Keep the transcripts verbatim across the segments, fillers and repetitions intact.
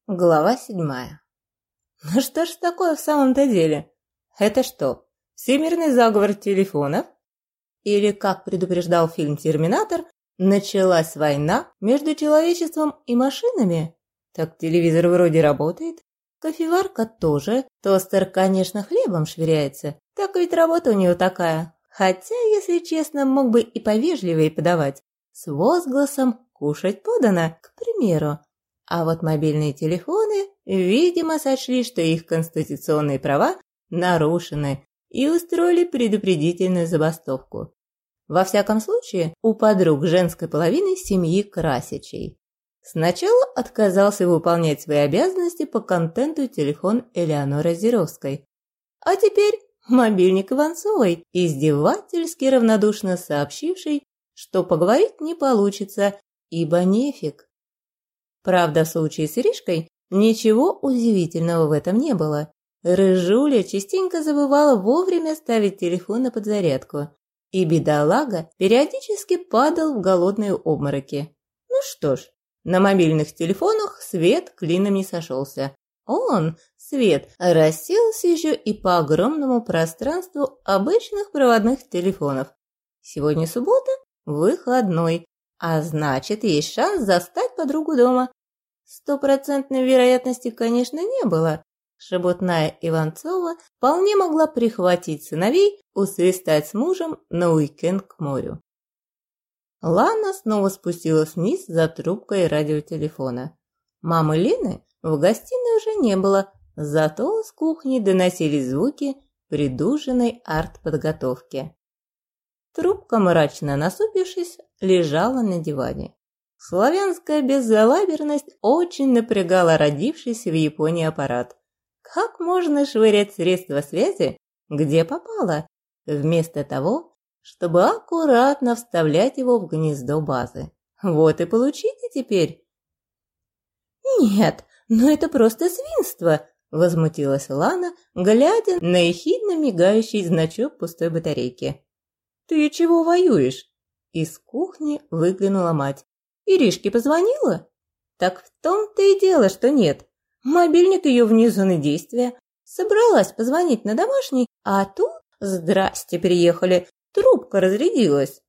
Глава седьмая. Ну что ж такое в самом-то деле? Это что, всемирный заговор телефонов? Или, как предупреждал фильм «Терминатор», началась война между человечеством и машинами? Так телевизор вроде работает, кофеварка тоже, тостер, конечно, хлебом швыряется, так ведь работа у него такая. Хотя, если честно, мог бы и повежливее подавать, с возгласом «кушать подано», к примеру. А вот мобильные телефоны, видимо, сочли, что их конституционные права нарушены и устроили предупредительную забастовку. Во всяком случае, у подруг женской половины семьи Красичей. Сначала отказался выполнять свои обязанности по контенту телефон Элеоноры Озеровской. А теперь мобильник Иванцовой, издевательски равнодушно сообщивший, что поговорить не получится, ибо нефиг. Правда, в случае с Иришкой ничего удивительного в этом не было. Рыжуля частенько забывала вовремя ставить телефон на подзарядку, и бедолага периодически падал в голодные обмороки. Ну что ж, на мобильных телефонах свет клином не сошелся. Он, свет, рассеялся еще и по огромному пространству обычных проводных телефонов. Сегодня суббота, выходной. А значит, есть шанс застать подругу дома. Стопроцентной вероятности, конечно, не было. Шебутная Иванцова вполне могла прихватить сыновей, усвистать с мужем на уикенд к морю. Лана снова спустилась вниз за трубкой радиотелефона. Мамы Лены в гостиной уже не было, зато с кухни доносились звуки придушенной артподготовки. Трубка, мрачно насупившись, лежала на диване. Славянская безалаберность очень напрягала родившийся в Японии аппарат. Как можно швырять средства связи, где попало, вместо того, чтобы аккуратно вставлять его в гнездо базы? Вот и получите теперь. «Нет, ну это просто свинство!» – возмутилась Лана, глядя на ехидно мигающий значок пустой батарейки. «Ты чего воюешь?» Из кухни выглянула мать. «Иришке позвонила?» «Так в том-то и дело, что нет. Мобильник ее вне зоны действия. Собралась позвонить на домашний, а тут, здрасте, приехали, трубка разрядилась».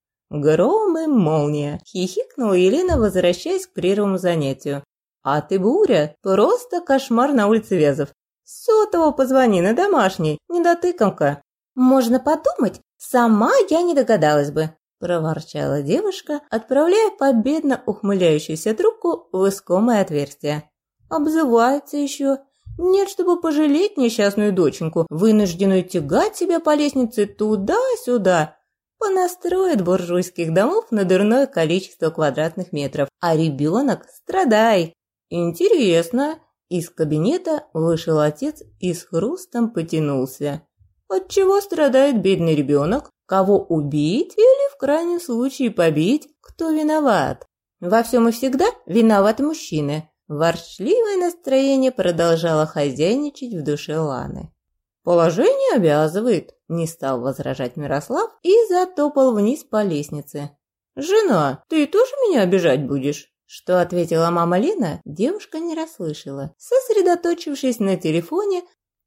«Гром и молния!» – хихикнула Елена, возвращаясь к первому занятию. «А ты, Буря, просто кошмар на улице Вязов. С сотового позвони на домашний, недотыкомка». «Можно подумать, сама я не догадалась бы», – проворчала девушка, отправляя победно ухмыляющуюся трубку в искомое отверстие. «Обзывается еще. Нет, чтобы пожалеть несчастную доченьку, вынужденную тягать себя по лестнице туда-сюда. Понастроит буржуйских домов на дурное количество квадратных метров, а ребенок страдай». «Интересно». Из кабинета вышел отец и с хрустом потянулся. «От чего страдает бедный ребенок? Кого убить или, в крайнем случае, побить? Кто виноват?» «Во всем и всегда виноваты мужчины». Ворчливое настроение продолжало хозяйничать в душе Ланы. «Положение обязывает», – не стал возражать Мирослав и затопал вниз по лестнице. «Жена, ты тоже меня обижать будешь?» Что ответила мама Лена, девушка не расслышала, сосредоточившись на телефоне.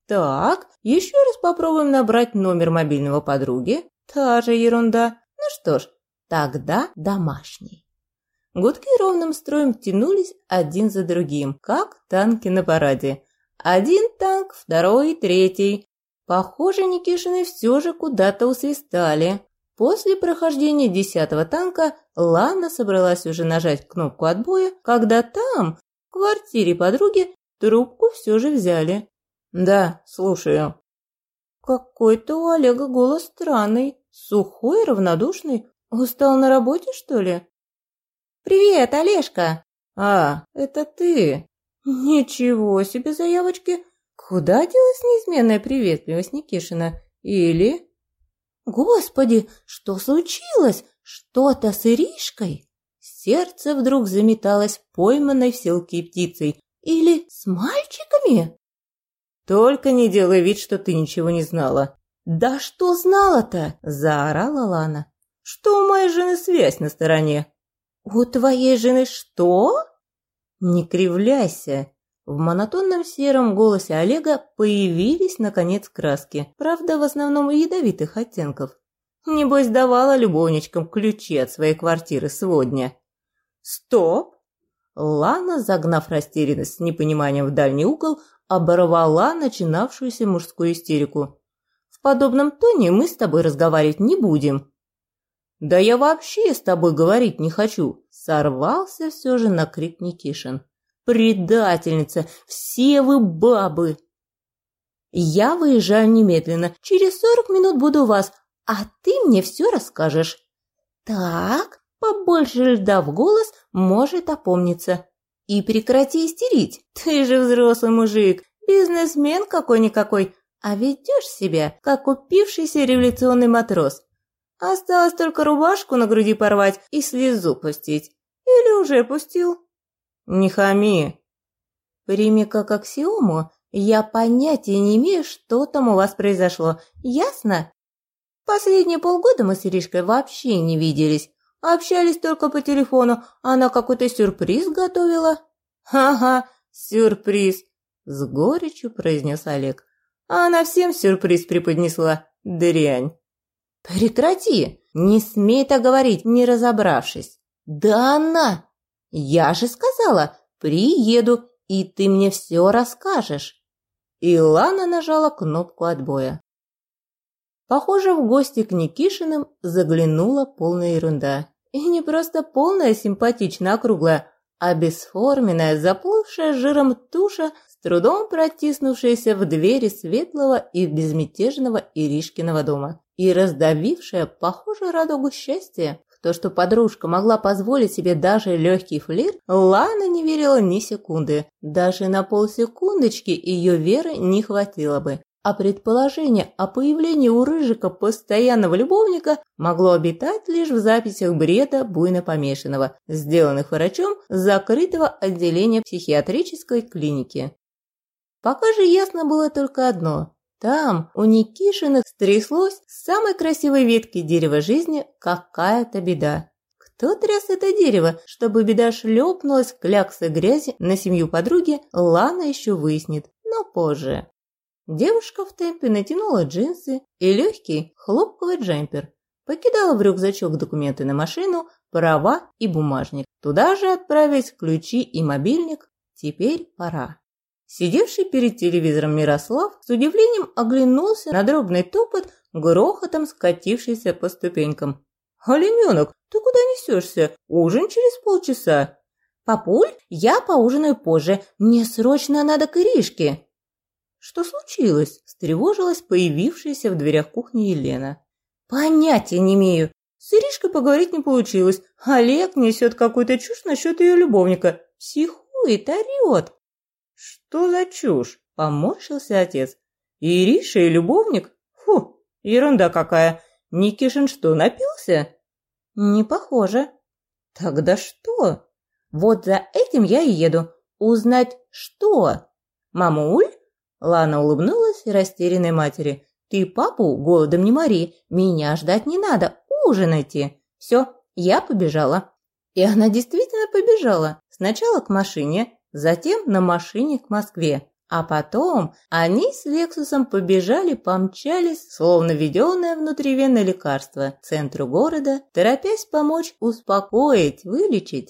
«Так, еще раз попробуем набрать номер мобильного подруги. Та же ерунда. Ну что ж, тогда домашний». Гудки ровным строем тянулись один за другим, как танки на параде. Один танк, второй, третий. Похоже, Никишины все же куда-то усвистали. После прохождения десятого танка Лана собралась уже нажать кнопку отбоя, когда там, в квартире подруги, трубку все же взяли. «Да, слушаю». «Какой-то у Олега голос странный, сухой, равнодушный. Устал на работе, что ли?» «Привет, Олежка!» «А, это ты?» «Ничего себе заявочки! Куда делась неизменная приветливость Никишина? Или...» «Господи, что случилось? Что-то с Иришкой?» Сердце вдруг заметалось пойманной в селке птицей. «Или с мальчиками?» «Только не делай вид, что ты ничего не знала». «Да что знала-то?» – заорала Лана. «Что у моей жены связь на стороне». «У твоей жены что?» «Не кривляйся. В монотонном сером голосе Олега появились, наконец, краски, правда, в основном ядовитых оттенков. Небось, давала любовничкам ключи от своей квартиры сегодня. «Стоп!» Лана, загнав растерянность с непониманием в дальний угол, оборвала начинавшуюся мужскую истерику. «В подобном тоне мы с тобой разговаривать не будем». «Да я вообще с тобой говорить не хочу!» Сорвался все же на крик Никишин. «Предательница! Все вы бабы!» «Я выезжаю немедленно. Через сорок минут буду у вас, а ты мне все расскажешь». «Так, побольше льда в голос, может опомниться. И прекрати истерить. Ты же взрослый мужик, бизнесмен какой-никакой, а ведешь себя, как упившийся революционный матрос. Осталось только рубашку на груди порвать и слезу пустить. Или уже пустил?» «Не хами». «Прими как аксиому, я понятия не имею, что там у вас произошло. Ясно? Последние полгода мы с Иришкой вообще не виделись. Общались только по телефону. Она какой-то сюрприз готовила». «Ага, сюрприз», – с горечью произнес Олег. «Она всем сюрприз преподнесла. Дрянь». «Прекрати! Не смей так говорить, не разобравшись». «Да она! Я же сказала, приеду, и ты мне все расскажешь». И Лана нажала кнопку отбоя. Похоже, в гости к Никишиным заглянула полная ерунда. И не просто полная симпатичная округлая, а бесформенная, заплывшая жиром туша, с трудом протиснувшаяся в двери светлого и безмятежного Иришкиного дома. И раздавившая, похоже, радугу счастья. В то, что подружка могла позволить себе даже легкий флирт, Лана не верила ни секунды. Даже на полсекундочки ее веры не хватило бы. А предположение о появлении у Рыжика постоянного любовника могло обитать лишь в записях бреда буйно помешанного, сделанных врачом закрытого отделения психиатрической клиники. Пока же ясно было только одно. Там у Никишиных стряслось с самой красивой ветки дерева жизни какая-то беда. Кто тряс это дерево, чтобы беда шлепнулась кляксой грязи на семью подруги, Лана еще выяснит, но позже. Девушка в темпе натянула джинсы и легкий хлопковый джемпер, покидала в рюкзачок документы на машину, права и бумажник. Туда же отправились ключи и мобильник. Теперь пора. Сидевший перед телевизором Мирослав с удивлением оглянулся на дробный топот, грохотом скатившийся по ступенькам. «Олененок, ты куда несешься? Ужин через полчаса». «Папуль, я поужинаю позже. Мне срочно надо к Иришке». «Что случилось?» – встревожилась появившаяся в дверях кухни Елена. «Понятия не имею. С Иришкой поговорить не получилось. Олег несет какую-то чушь насчет ее любовника. Психует, орет». «Что за чушь?» – поморщился отец. «Ириша и любовник? Фу, ерунда какая. Никишин что, напился?» «Не похоже». «Тогда что?» «Вот за этим я и еду. Узнать, что?» «Мамуль?» Лана улыбнулась растерянной матери. «Ты папу голодом не мори, меня ждать не надо, ужинайте». «Все, я побежала». И она действительно побежала. Сначала к машине, затем на машине к Москве. А потом они с Лексусом побежали, помчались, словно введенное внутривенное лекарство, к центру города, торопясь помочь успокоить, вылечить.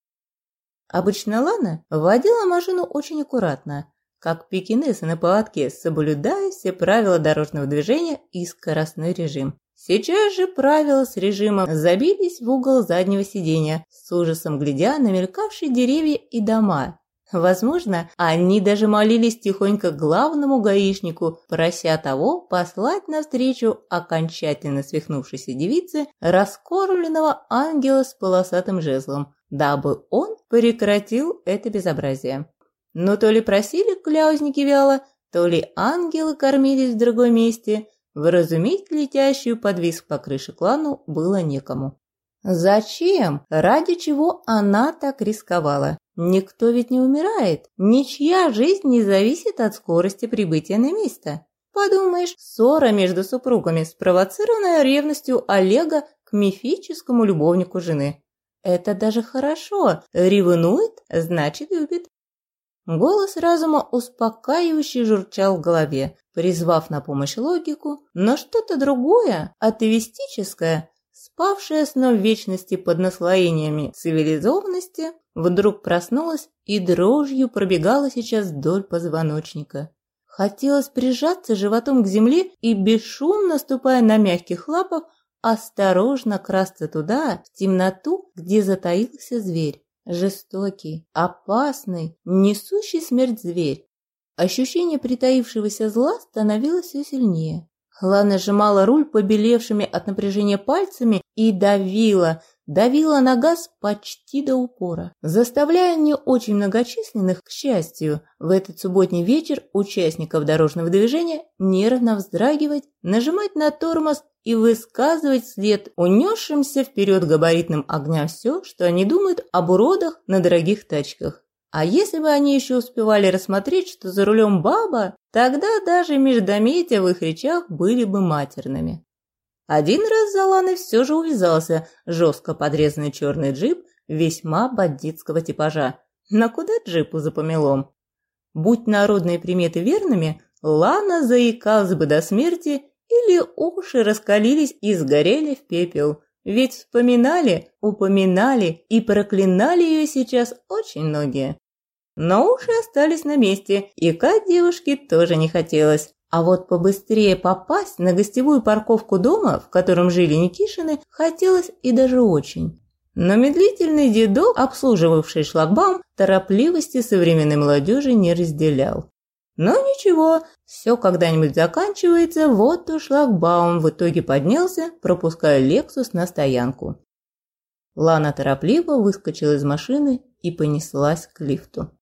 Обычно Лана водила машину очень аккуратно, как пекинесы на поводке, соблюдая все правила дорожного движения и скоростной режим. Сейчас же правила с режимом забились в угол заднего сиденья, с ужасом глядя на мелькавшие деревья и дома. Возможно, они даже молились тихонько главному гаишнику, прося того послать навстречу окончательно свихнувшейся девице раскормленного ангела с полосатым жезлом, дабы он прекратил это безобразие. Но то ли просили кляузники вяло, то ли ангелы кормились в другом месте, вразумить летящую под визг по крыше клану было некому. Зачем? Ради чего она так рисковала? Никто ведь не умирает, ничья жизнь не зависит от скорости прибытия на место. Подумаешь, ссора между супругами, спровоцированная ревностью Олега к мифическому любовнику жены. Это даже хорошо, ревнует, значит любит. Голос разума успокаивающе журчал в голове, призвав на помощь логику, но что-то другое, атеистическое, спавшее сном вечности под наслоениями цивилизованности, вдруг проснулось и дрожью пробегало сейчас вдоль позвоночника. Хотелось прижаться животом к земле и, бесшумно ступая на мягких лапах, осторожно красться туда, в темноту, где затаился зверь. Жестокий, опасный, несущий смерть зверь. Ощущение притаившегося зла становилось все сильнее. Лана сжимала руль побелевшими от напряжения пальцами и давила, давила на газ почти до упора, заставляя не очень многочисленных, к счастью, в этот субботний вечер участников дорожного движения нервно вздрагивать, нажимать на тормоз и высказывать вслед унесшимся вперед габаритным огням все, что они думают об уродах на дорогих тачках. А если бы они еще успевали рассмотреть, что за рулем баба, тогда даже междометия в их речах были бы матерными. Один раз за Ланой все же увязался жестко подрезанный черный джип весьма бандитского типажа. Но куда джипу за помелом? Будь народные приметы верными, Лана заикалась бы до смерти или уши раскалились и сгорели в пепел. Ведь вспоминали, упоминали и проклинали ее сейчас очень многие. Но уши остались на месте, и икать девушке тоже не хотелось. А вот побыстрее попасть на гостевую парковку дома, в котором жили Никишины, хотелось и даже очень. Но медлительный дедок, обслуживавший шлагбаум, торопливости современной молодежи не разделял. Но ничего, все когда-нибудь заканчивается, вот и шлагбаум в итоге поднялся, пропуская «Лексус» на стоянку. Лана торопливо выскочила из машины и понеслась к лифту.